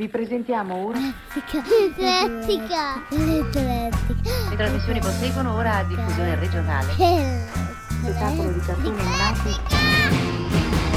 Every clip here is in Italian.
Vi presentiamo ora Eclettica. Le trasmissioni proseguono ora a diffusione regionale. Spettacolo di cartoni animati.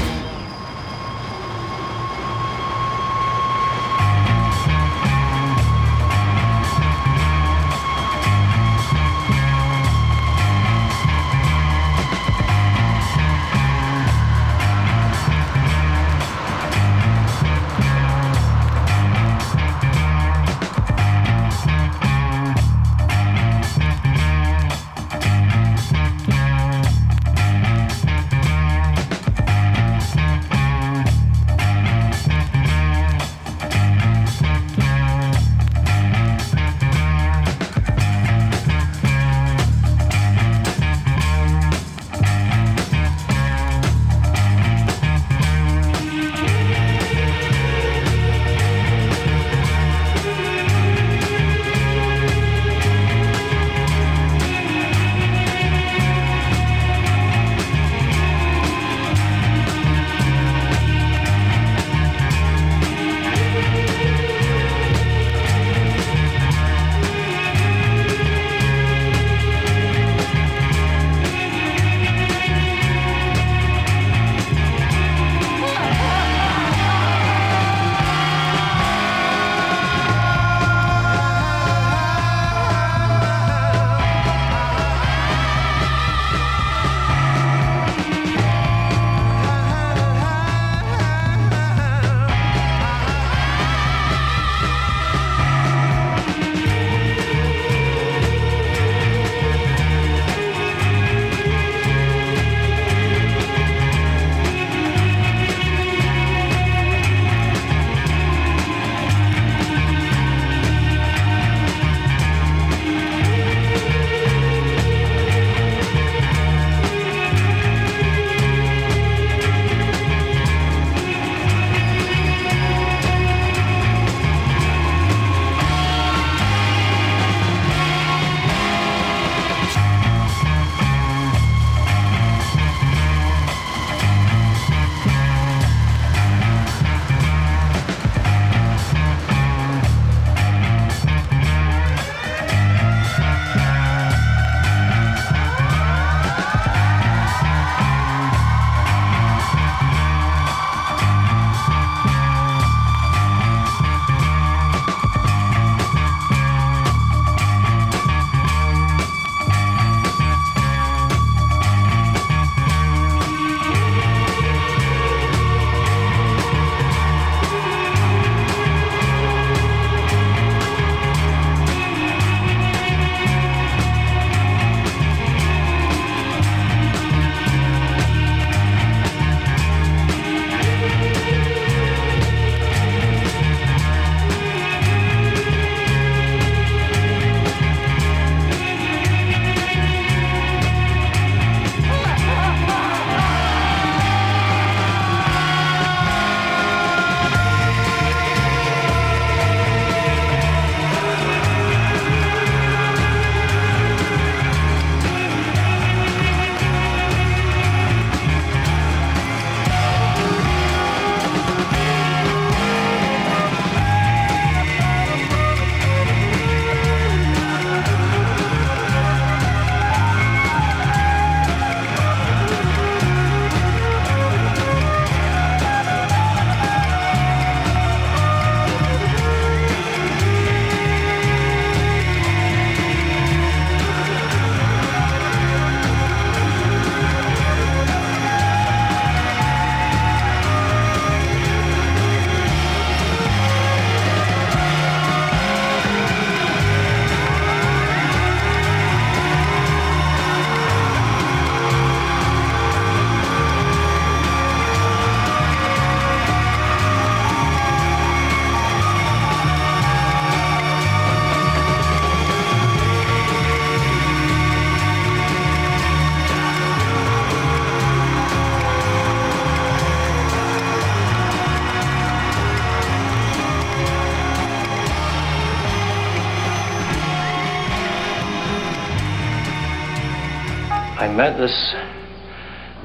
I met this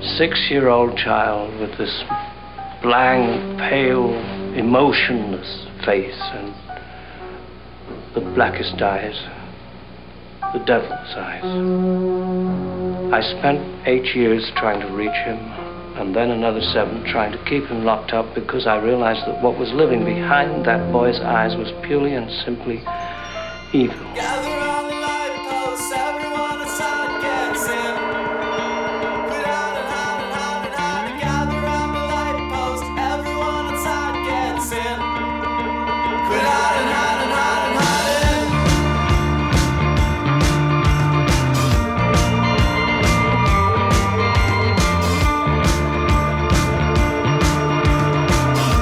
6-year-old child with this blank, pale, emotionless face and the blackest eyes, the devil's eyes. I spent 8 years trying to reach him, and then another 7 trying to keep him locked up, because I realized that what was living behind that boy's eyes was purely and simply evil. Gather on the light posts, everyone inside gets in. Put out and hide and hide and hide. Gather on the light post, everyone inside gets in. Put out and hide and hide and hide in.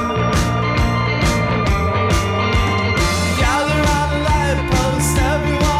Gather on the light post, everyone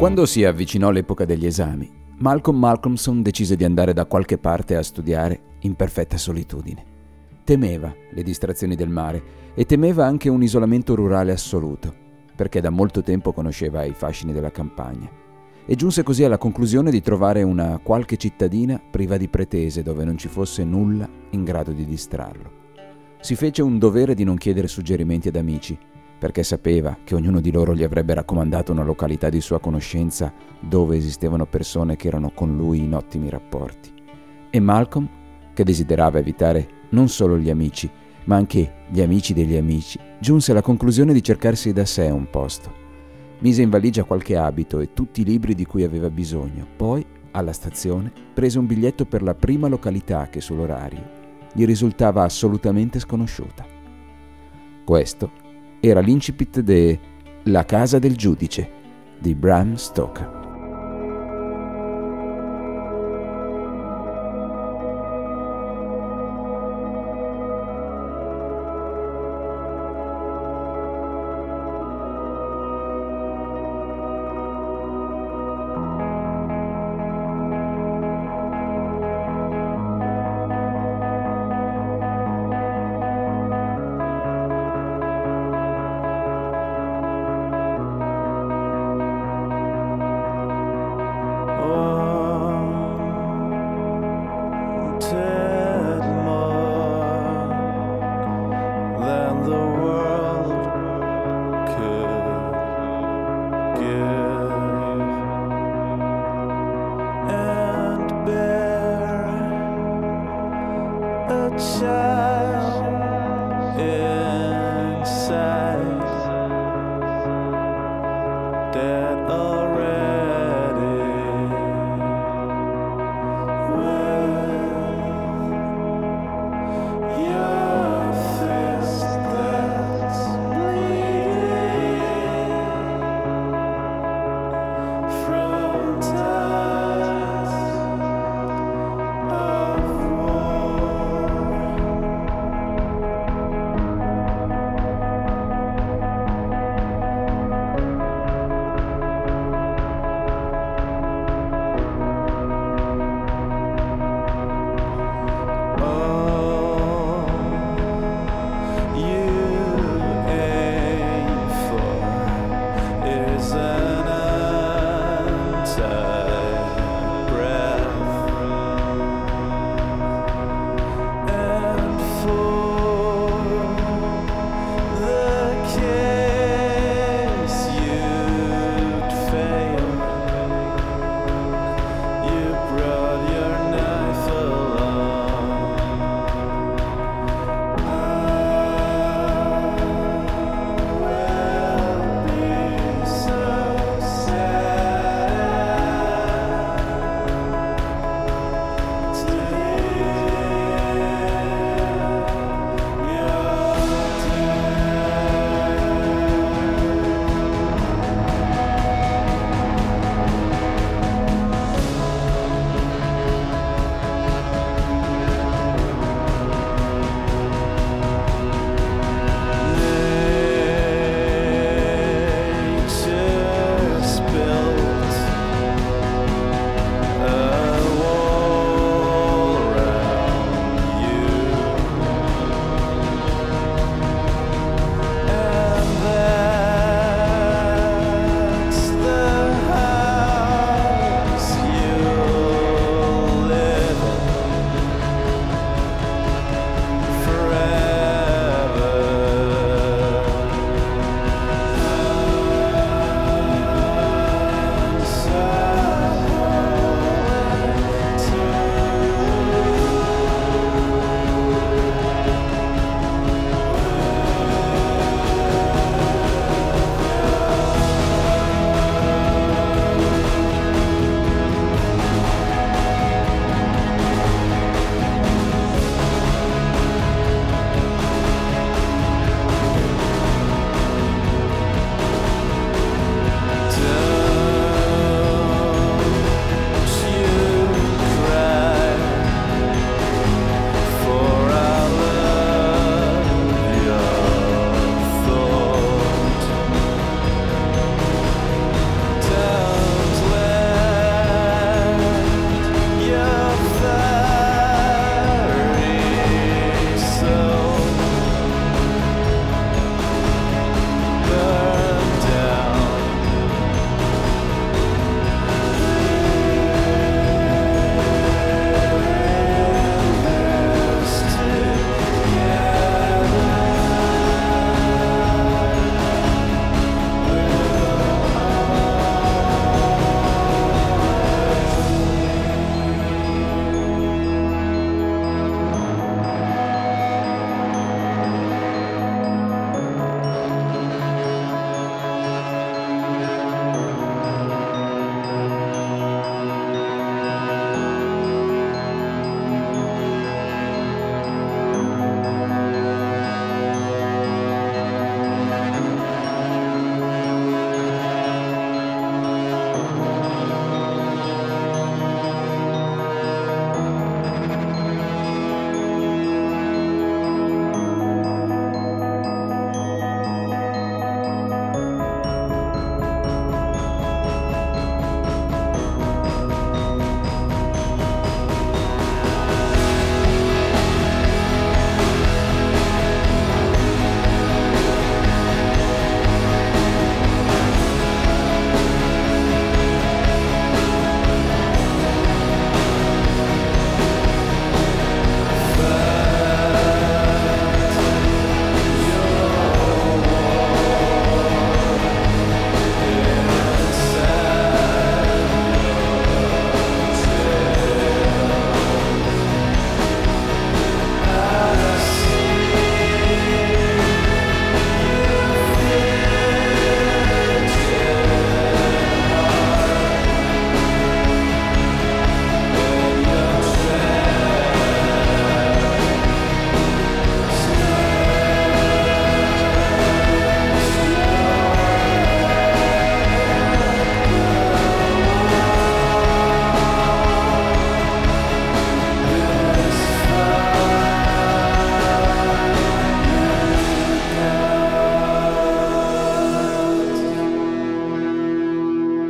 Quando si avvicinò l'epoca degli esami, Malcolm Malcolmson decise di andare da qualche parte a studiare in perfetta solitudine. Temeva le distrazioni del mare e temeva anche un isolamento rurale assoluto, perché da molto tempo conosceva i fascini della campagna, e giunse così alla conclusione di trovare una qualche cittadina priva di pretese dove non ci fosse nulla in grado di distrarlo. Si fece un dovere di non chiedere suggerimenti ad amici, perché sapeva che ognuno di loro gli avrebbe raccomandato una località di sua conoscenza dove esistevano persone che erano con lui in ottimi rapporti. E Malcolm, che desiderava evitare non solo gli amici, ma anche gli amici degli amici, giunse alla conclusione di cercarsi da sé un posto. Mise in valigia qualche abito e tutti i libri di cui aveva bisogno. Poi, alla stazione, prese un biglietto per la prima località che sull'orario gli risultava assolutamente sconosciuta. Questo era l'incipit de La casa del giudice di Bram Stoker.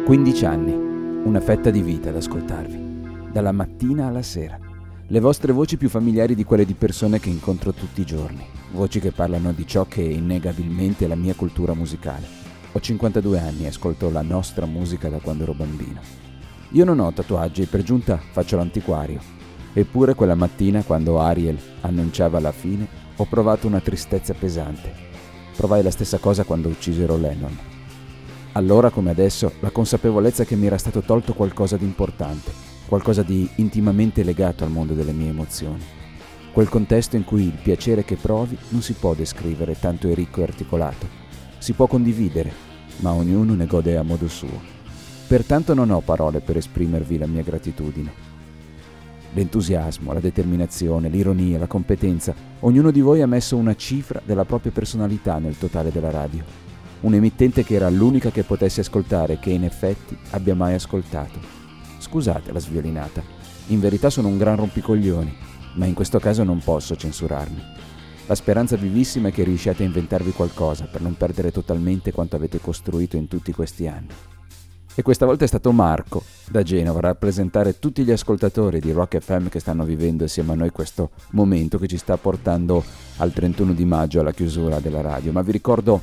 15 anni, una fetta di vita ad ascoltarvi, dalla mattina alla sera. Le vostre voci più familiari di quelle di persone che incontro tutti i giorni, voci che parlano di ciò che è innegabilmente la mia cultura musicale. Ho 52 anni e ascolto la nostra musica da quando ero bambino. Io non ho tatuaggi e per giunta faccio l'antiquario. Eppure quella mattina, quando Ariel annunciava la fine, ho provato una tristezza pesante. Provai la stessa cosa quando uccisero Lennon. Allora come adesso, la consapevolezza che mi era stato tolto qualcosa di importante, qualcosa di intimamente legato al mondo delle mie emozioni. Quel contesto in cui il piacere che provi non si può descrivere, tanto è ricco e articolato. Si può condividere, ma ognuno ne gode a modo suo. Pertanto non ho parole per esprimervi la mia gratitudine. L'entusiasmo, la determinazione, l'ironia, la competenza, ognuno di voi ha messo una cifra della propria personalità nel totale della radio. Un'emittente che era l'unica che potesse ascoltare e che in effetti abbia mai ascoltato. Scusate la sviolinata, in verità sono un gran rompicoglioni, ma in questo caso non posso censurarmi. La speranza vivissima è che riusciate a inventarvi qualcosa per non perdere totalmente quanto avete costruito in tutti questi anni. E questa volta è stato Marco, da Genova, a rappresentare tutti gli ascoltatori di Rock FM che stanno vivendo insieme a noi questo momento che ci sta portando al 31 di maggio alla chiusura della radio. Ma vi ricordo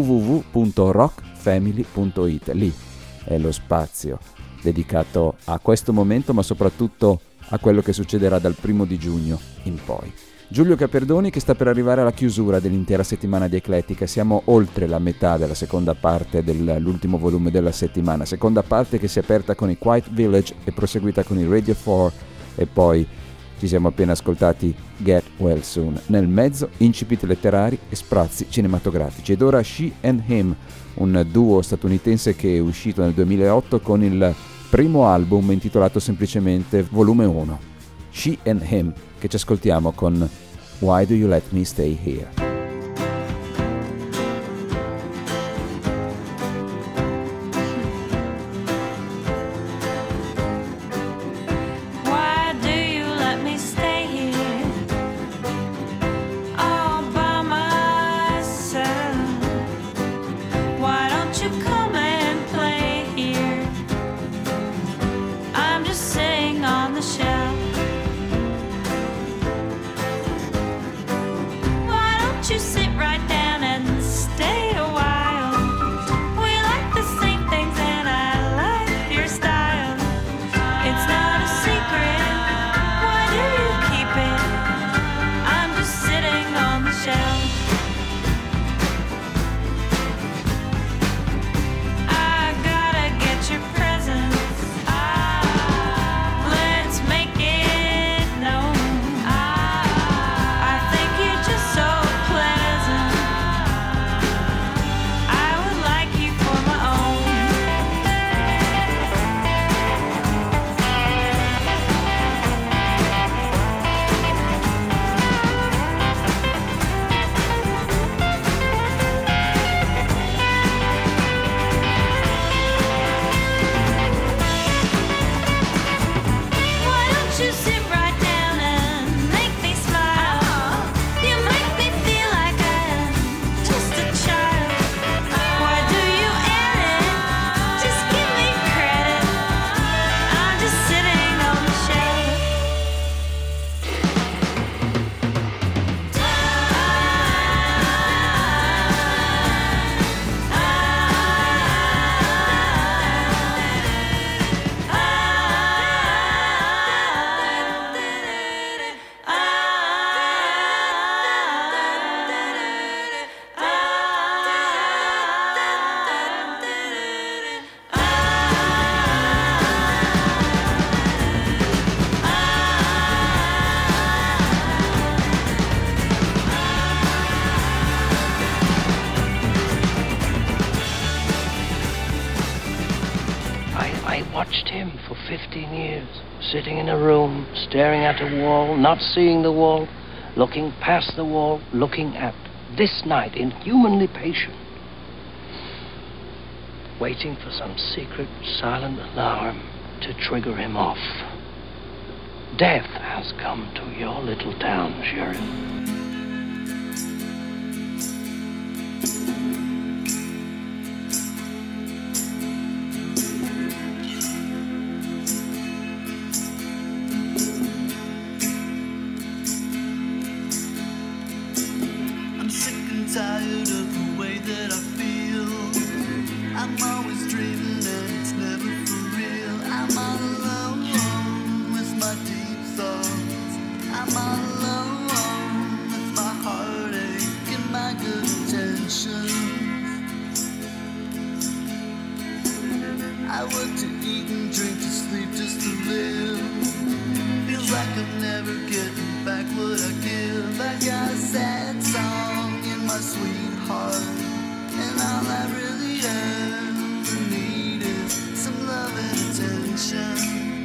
www.rockfamily.it, lì è lo spazio dedicato a questo momento, ma soprattutto a quello che succederà dal 1 di giugno in poi. Giulio Caperdoni che sta per arrivare alla chiusura dell'intera settimana di Eclettica. Siamo oltre la metà della seconda parte dell'ultimo volume della settimana, seconda parte che si è aperta con i Quiet Village e proseguita con i Radio 4 e poi ci siamo appena ascoltati Get Well Soon. Nel mezzo incipit letterari e sprazzi cinematografici. Ed ora She and Him, un duo statunitense che è uscito nel 2008 con il primo album intitolato semplicemente Volume 1. She and Him, che ci ascoltiamo con Why Do You Let Me Stay Here? Watched him for 15 years, sitting in a room, staring at a wall, not seeing the wall, looking past the wall, looking at this night, inhumanly patient, waiting for some secret, silent alarm to trigger him off. Death has come to your little town, Sheriff. tired of the way that I feel. I'm always dreaming and it's never for real. I'm all alone with my deep thoughts. I'm all alone with my heartache and my good intentions. I work to eat and drink to sleep just to live. Feels like I'm never getting back what I give. I got a sad song in my sweetheart, and all I really ever need is some love and attention.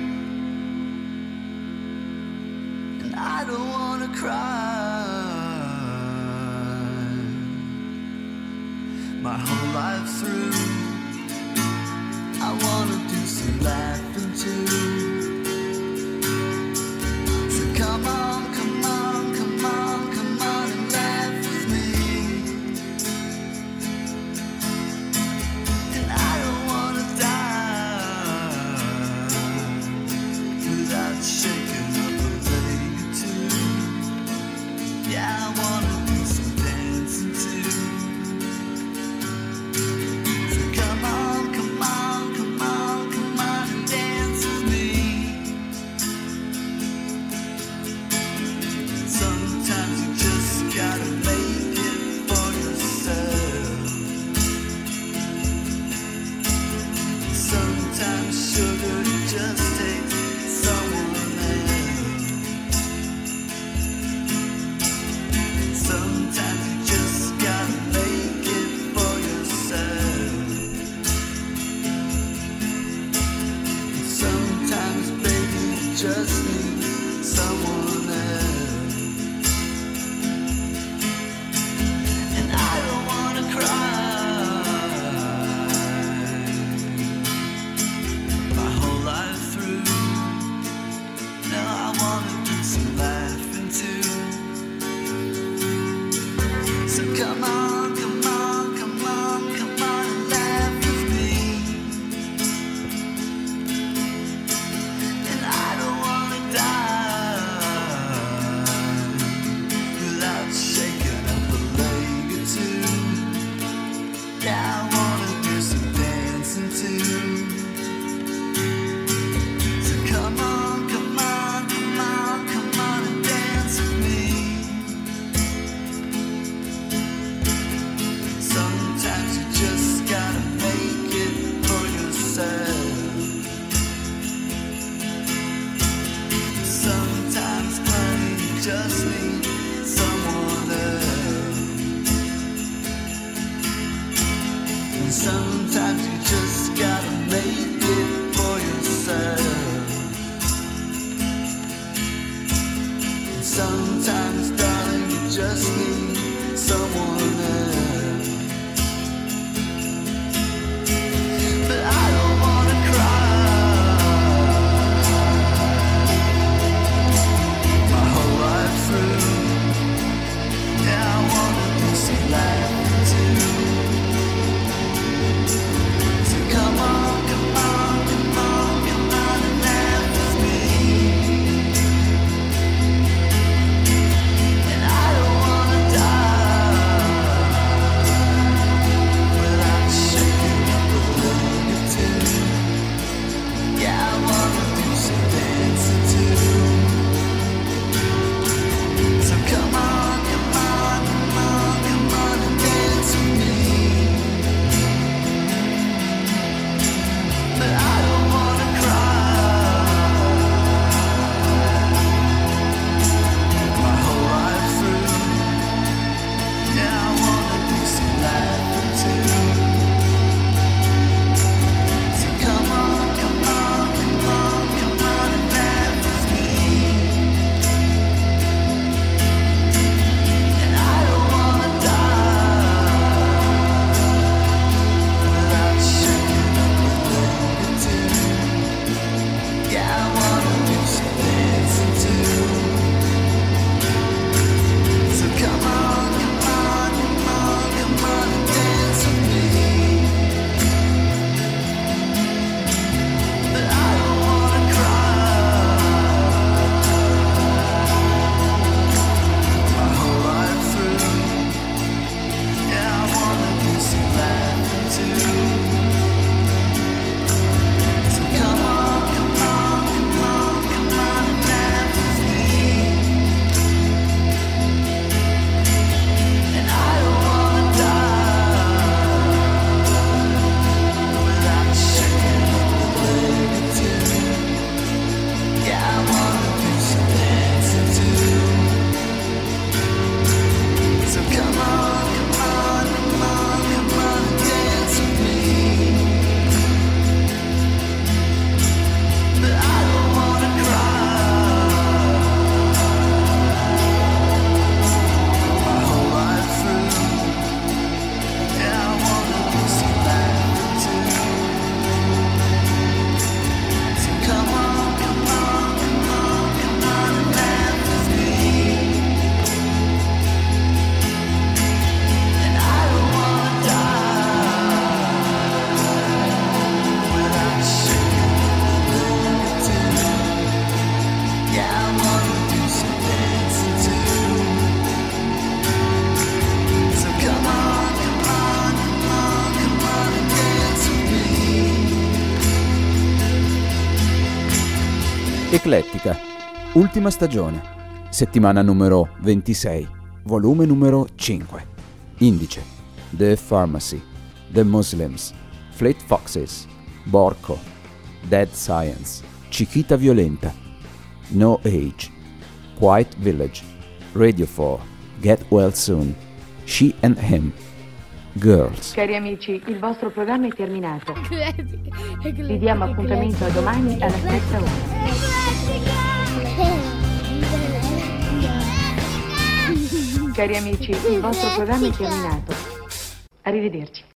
And I don't wanna cry my whole life through. I wanna do some laughing too. So come on, come on, come on, come on and laugh with me. And I don't wanna die without shaking up a leg or two. Yeah, I wanna do some dancing too. So Eclettica, ultima stagione, settimana numero 26, volume numero 5. Indice: The Pharmacy, The Muslims, Fleet Foxes, Borco, Dead Science, Chiquita Violenta, No Age, Quiet Village, Radio 4, Get Well Soon, She and Him, Girls. Cari amici, il vostro programma è terminato. Vi diamo appuntamento a domani alla stessa ora. Cari amici, il vostro programma è terminato. Arrivederci.